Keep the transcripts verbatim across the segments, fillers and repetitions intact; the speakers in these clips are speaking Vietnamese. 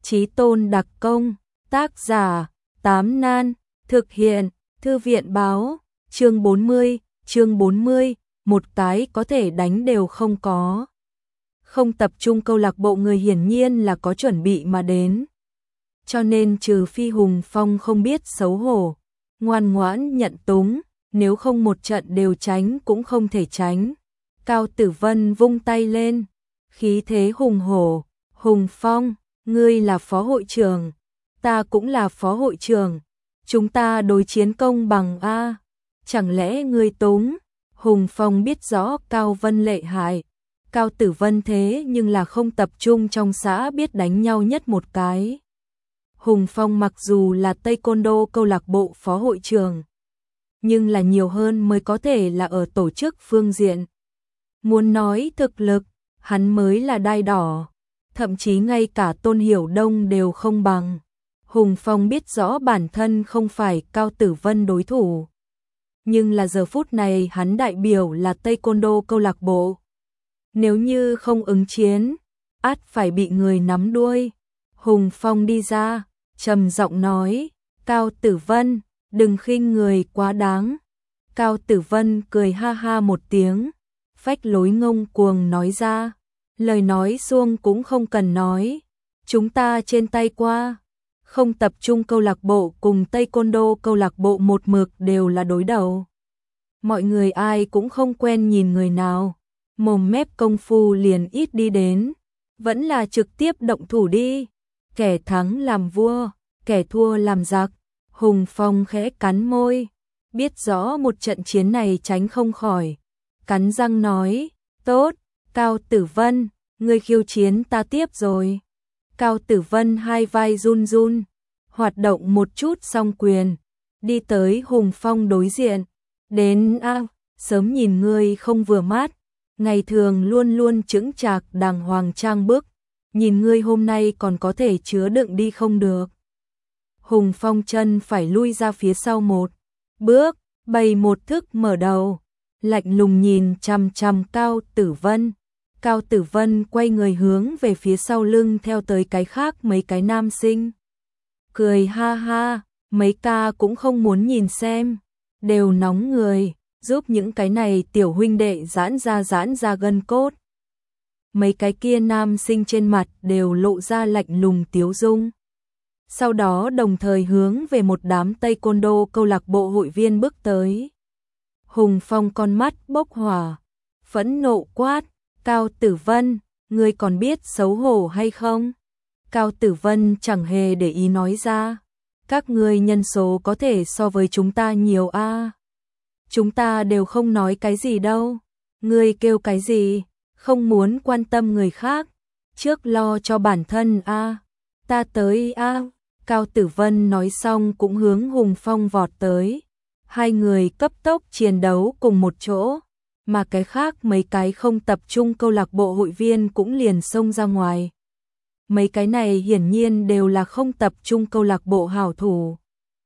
Chí tôn đặc công, tác giả, Tám Nan, thực hiện, Thư viện báo, chương bốn mươi, chương bốn mươi, một cái có thể đánh đều không có. Không tập trung câu lạc bộ người hiển nhiên là có chuẩn bị mà đến. Cho nên trừ phi Hùng Phong không biết xấu hổ, ngoan ngoãn nhận túng, nếu không một trận đều tránh cũng không thể tránh. Cao Tử Vân vung tay lên, khí thế hùng hổ, Hùng Phong, ngươi là phó hội trưởng, ta cũng là phó hội trưởng, chúng ta đối chiến công bằng a, chẳng lẽ ngươi túng? Hùng Phong biết rõ Cao Vân lợi hại, Cao Tử Vân thế nhưng là không tập trung trong xã biết đánh nhau nhất một cái. Hùng Phong mặc dù là Taekwondo câu lạc bộ phó hội trưởng, nhưng là nhiều hơn mới có thể là ở tổ chức phương diện. Muốn nói thực lực, hắn mới là đai đỏ, thậm chí ngay cả Tôn Hiểu Đông đều không bằng. Hùng Phong biết rõ bản thân không phải Cao Tử Vân đối thủ, nhưng là giờ phút này hắn đại biểu là Taekwondo câu lạc bộ. Nếu như không ứng chiến, ắt phải bị người nắm đuôi. Hùng Phong đi ra, trầm giọng nói, Cao Tử Vân, đừng khinh người quá đáng. Cao Tử Vân cười ha ha một tiếng, phách lối ngông cuồng nói ra, lời nói suông cũng không cần nói, chúng ta trên tay qua, không tập trung câu lạc bộ cùng Taekwondo câu lạc bộ một mực đều là đối đầu. Mọi người ai cũng không quen nhìn người nào, mồm mép công phu liền ít đi đến, vẫn là trực tiếp động thủ đi, kẻ thắng làm vua, kẻ thua làm giặc. Hùng Phong khẽ cắn môi, biết rõ một trận chiến này tránh không khỏi, cắn răng nói, tốt, Cao Tử Vân, ngươi khiêu chiến ta tiếp rồi. Cao Tử Vân hai vai run run, hoạt động một chút song quyền, đi tới Hùng Phong đối diện, đến a, à, sớm nhìn ngươi không vừa mắt, ngày thường luôn luôn chững chạc đàng hoàng trang bức, nhìn ngươi hôm nay còn có thể chứa đựng đi không được. Hùng Phong chân phải lui ra phía sau một bước, bày một thức mở đầu, lạnh lùng nhìn chằm chằm Cao Tử Vân. Cao Tử Vân quay người hướng về phía sau lưng theo tới cái khác mấy cái nam sinh. Cười ha ha, mấy ca cũng không muốn nhìn xem, đều nóng người, giúp những cái này tiểu huynh đệ giãn ra giãn ra gân cốt. Mấy cái kia nam sinh trên mặt đều lộ ra lạnh lùng tiếu dung. Sau đó đồng thời hướng về một đám Taekwondo câu lạc bộ hội viên bước tới. Hùng Phong con mắt bốc hỏa, phẫn nộ quát, Cao Tử Vân, ngươi còn biết xấu hổ hay không? Cao Tử Vân chẳng hề để ý nói ra, các ngươi nhân số có thể so với chúng ta nhiều a. À. Chúng ta đều không nói cái gì đâu, ngươi kêu cái gì, không muốn quan tâm người khác, trước lo cho bản thân a. À. Ta tới a. À. Cao Tử Vân nói xong cũng hướng Hùng Phong vọt tới. Hai người cấp tốc chiến đấu cùng một chỗ, mà cái khác mấy cái không tập trung câu lạc bộ hội viên cũng liền xông ra ngoài. Mấy cái này hiển nhiên đều là không tập trung câu lạc bộ hảo thủ.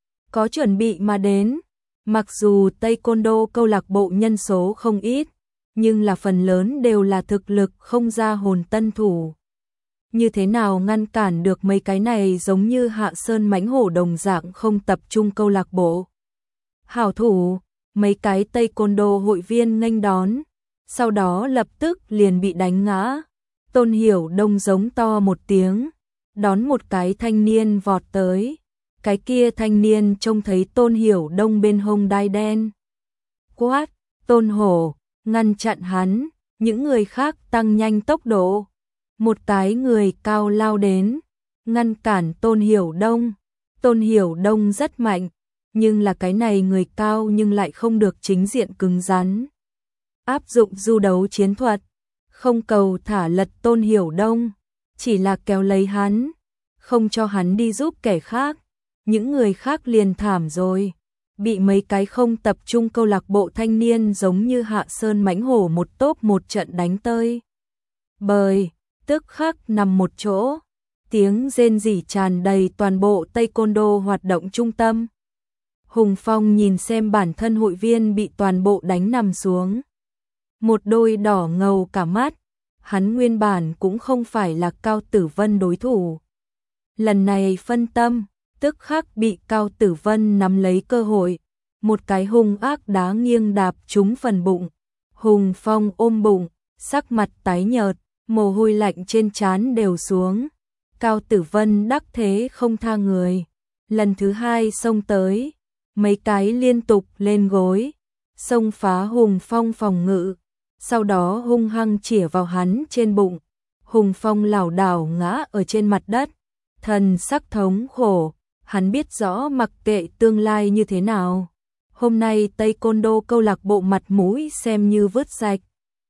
Có chuẩn bị mà đến, mặc dù Taekwondo câu lạc bộ nhân số không ít, nhưng là phần lớn đều là thực lực không ra hồn tân thủ. Như thế nào ngăn cản được mấy cái này giống như Hạ Sơn mãnh hổ đồng dạng không tập trung câu lạc bộ hảo thủ, mấy cái Taekwondo hội viên nghênh đón, sau đó lập tức liền bị đánh ngã. Tôn Hiểu Đông giống to một tiếng, đón một cái thanh niên vọt tới. Cái kia thanh niên trông thấy Tôn Hiểu Đông bên hông đai đen, quát, Tôn Hổ, ngăn chặn hắn, những người khác tăng nhanh tốc độ. Một cái người cao lao đến, ngăn cản Tôn Hiểu Đông. Tôn Hiểu Đông rất mạnh, nhưng là cái này người cao nhưng lại không được chính diện cứng rắn. Áp dụng du đấu chiến thuật, không cầu thả lật Tôn Hiểu Đông, chỉ là kéo lấy hắn, không cho hắn đi giúp kẻ khác. Những người khác liền thảm rồi, bị mấy cái không tập trung câu lạc bộ thanh niên giống như Hạ Sơn mãnh hổ một tốp một trận đánh tơi bời, tức khắc nằm một chỗ, tiếng rên rỉ tràn đầy toàn bộ Taekwondo hoạt động trung tâm. Hùng Phong nhìn xem bản thân hội viên bị toàn bộ đánh nằm xuống, một đôi đỏ ngầu cả mắt, hắn nguyên bản cũng không phải là Cao Tử Vân đối thủ. Lần này phân tâm, tức khắc bị Cao Tử Vân nắm lấy cơ hội, một cái hung ác đá nghiêng đạp trúng phần bụng. Hùng Phong ôm bụng, sắc mặt tái nhợt, mồ hôi lạnh trên trán đều xuống. Cao Tử Vân đắc thế không tha người, lần thứ hai xông tới, mấy cái liên tục lên gối, xông phá Hùng Phong phòng ngự, sau đó hung hăng chĩa vào hắn trên bụng. Hùng Phong lảo đảo ngã ở trên mặt đất, thần sắc thống khổ, hắn biết rõ mặc kệ tương lai như thế nào, hôm nay Taekwondo câu lạc bộ mặt mũi xem như vứt sạch.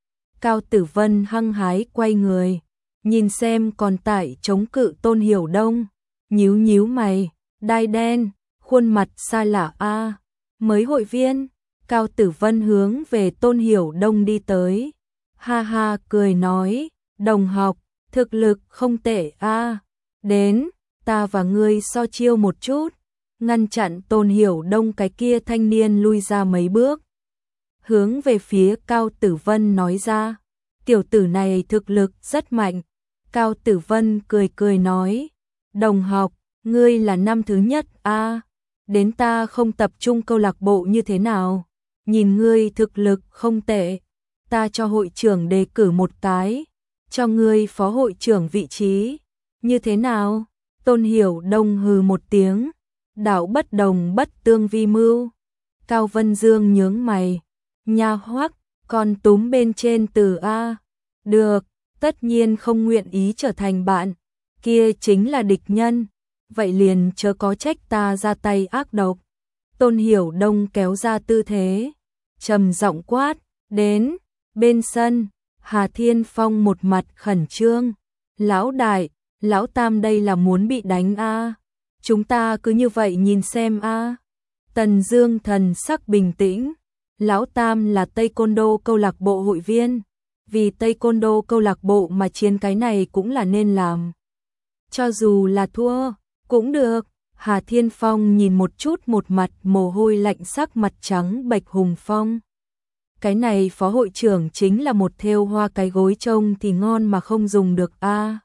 Cao Tử Vân hăng hái quay người, nhìn xem còn tại chống cự Tôn Hiểu Đông, nhíu nhíu mày, đai đen, khuôn mặt xa lạ a, mới hội viên. Cao Tử Vân hướng về Tôn Hiểu Đông đi tới, ha ha cười nói, đồng học, thực lực không tệ a, đến, ta và ngươi so chiêu một chút. Ngăn chặn Tôn Hiểu Đông cái kia thanh niên lui ra mấy bước, hướng về phía Cao Tử Vân nói ra, tiểu tử này thực lực rất mạnh. Cao Tử Vân cười cười nói, đồng học, ngươi là năm thứ nhất a, đến ta không tập trung câu lạc bộ như thế nào, nhìn ngươi thực lực không tệ, ta cho hội trưởng đề cử một cái, cho ngươi phó hội trưởng vị trí, như thế nào? Tôn Hiểu Đông hừ một tiếng, đạo bất đồng bất tương vi mưu. Cao Vân Dương nhướng mày, nha hoắc, còn túm bên trên từ a, được, tất nhiên không nguyện ý trở thành bạn, kia chính là địch nhân, vậy liền chớ có trách ta ra tay ác độc. Tôn Hiểu Đông kéo ra tư thế, trầm giọng quát, đến. Bên sân, Hà Thiên Phong một mặt khẩn trương, lão đại, lão tam đây là muốn bị đánh a, chúng ta cứ như vậy nhìn xem a. Tần Dương thần sắc bình tĩnh, lão tam là Taekwondo câu lạc bộ hội viên, vì Taekwondo câu lạc bộ mà chiến cái này cũng là nên làm. Cho dù là thua, cũng được. Hà Thiên Phong nhìn một chút một mặt mồ hôi lạnh, sắc mặt trắng bệch. Hùng Phong, cái này phó hội trưởng chính là một thêu hoa cái gối trông thì ngon mà không dùng được a.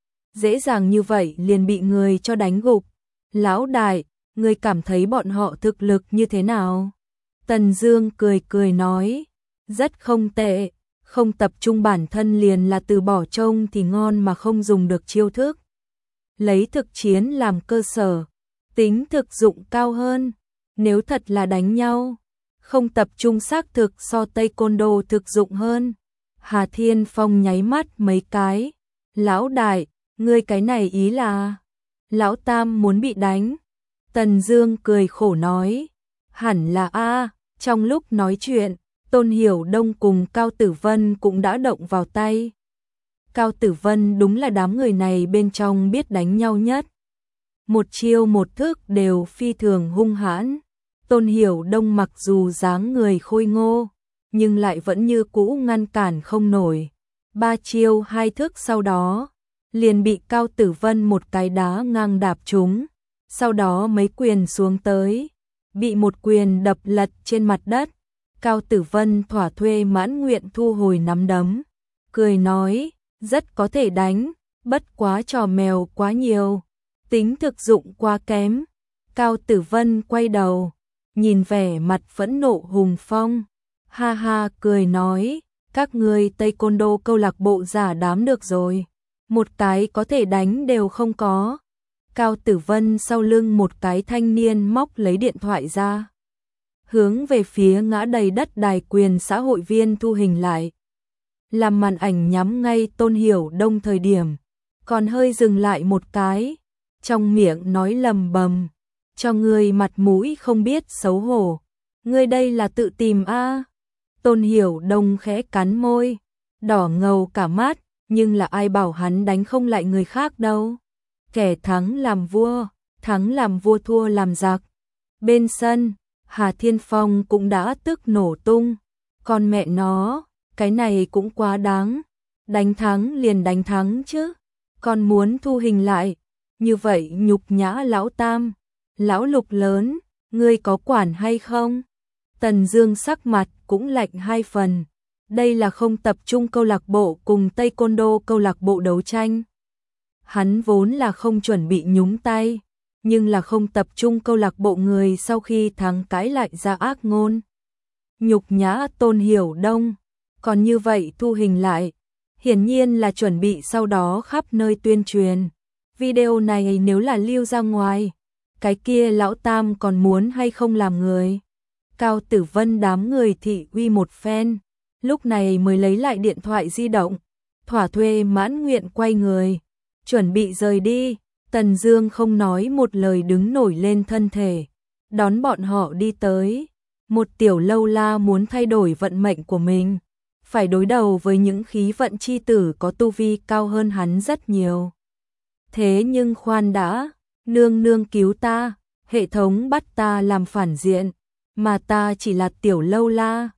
Dễ dàng như vậy liền bị người cho đánh gục. Lão đại, người cảm thấy bọn họ thực lực như thế nào? Tần Dương cười cười nói, rất không tệ, không tập trung bản thân liền là từ bỏ trông thì ngon mà không dùng được chiêu thức. Lấy thực chiến làm cơ sở, tính thực dụng cao hơn, nếu thật là đánh nhau, không tập trung xác thực so Taekwondo thực dụng hơn. Hà Thiên Phong nháy mắt mấy cái, lão đại, ngươi cái này ý là, lão tam muốn bị đánh. Tần Dương cười khổ nói, hẳn là a. Trong lúc nói chuyện, Tôn Hiểu Đông cùng Cao Tử Vân cũng đã động vào tay. Cao Tử Vân đúng là đám người này bên trong biết đánh nhau nhất. Một chiêu một thức đều phi thường hung hãn. Tôn Hiểu Đông mặc dù dáng người khôi ngô, nhưng lại vẫn như cũ ngăn cản không nổi. Ba chiêu hai thức sau đó, liền bị Cao Tử Vân một cái đá ngang đạp trúng. Sau đó mấy quyền xuống tới, bị một quyền đập lật trên mặt đất. Cao Tử Vân thỏa thuê mãn nguyện thu hồi nắm đấm, cười nói, rất có thể đánh, bất quá trò mèo quá nhiều, tính thực dụng quá kém. Cao Tử Vân quay đầu, nhìn vẻ mặt phẫn nộ Hùng Phong, ha ha cười nói, các ngươi Taekwondo câu lạc bộ giả đám được rồi, một cái có thể đánh đều không có. Cao Tử Vân sau lưng một cái thanh niên móc lấy điện thoại ra, hướng về phía ngã đầy đất đài quyền xã hội viên thu hình lại. Làm màn ảnh nhắm ngay Tôn Hiểu Đông thời điểm, còn hơi dừng lại một cái, trong miệng nói lầm bầm, cho ngươi mặt mũi không biết xấu hổ, ngươi đây là tự tìm a. Tôn Hiểu Đông khẽ cắn môi, đỏ ngầu cả mắt, nhưng là ai bảo hắn đánh không lại người khác đâu. Kẻ thắng làm vua, thắng làm vua thua làm giặc. Bên sân, Hà Thiên Phong cũng đã tức nổ tung, con mẹ nó, cái này cũng quá đáng, đánh thắng liền đánh thắng chứ, còn muốn thu hình lại, như vậy nhục nhã lão tam, lão Lục lớn, ngươi có quản hay không? Tần Dương sắc mặt cũng lạnh hai phần, đây là không tập trung câu lạc bộ cùng Taekwondo câu lạc bộ đấu tranh. Hắn vốn là không chuẩn bị nhúng tay, nhưng là không tập trung câu lạc bộ người sau khi thắng cãi lại ra ác ngôn. Nhục nhã Tôn Hiểu Đông, còn như vậy thu hình lại, hiển nhiên là chuẩn bị sau đó khắp nơi tuyên truyền. Video này nếu là lưu ra ngoài, cái kia lão tam còn muốn hay không làm người. Cao Tử Vân đám người thị uy một phen, lúc này mới lấy lại điện thoại di động, thỏa thuê mãn nguyện quay người, chuẩn bị rời đi. Tần Dương không nói một lời đứng nổi lên thân thể, đón bọn họ đi tới. Một tiểu lâu la muốn thay đổi vận mệnh của mình, phải đối đầu với những khí vận chi tử có tu vi cao hơn hắn rất nhiều. Thế nhưng khoan đã, nương nương cứu ta, hệ thống bắt ta làm phản diện, mà ta chỉ là tiểu lâu la,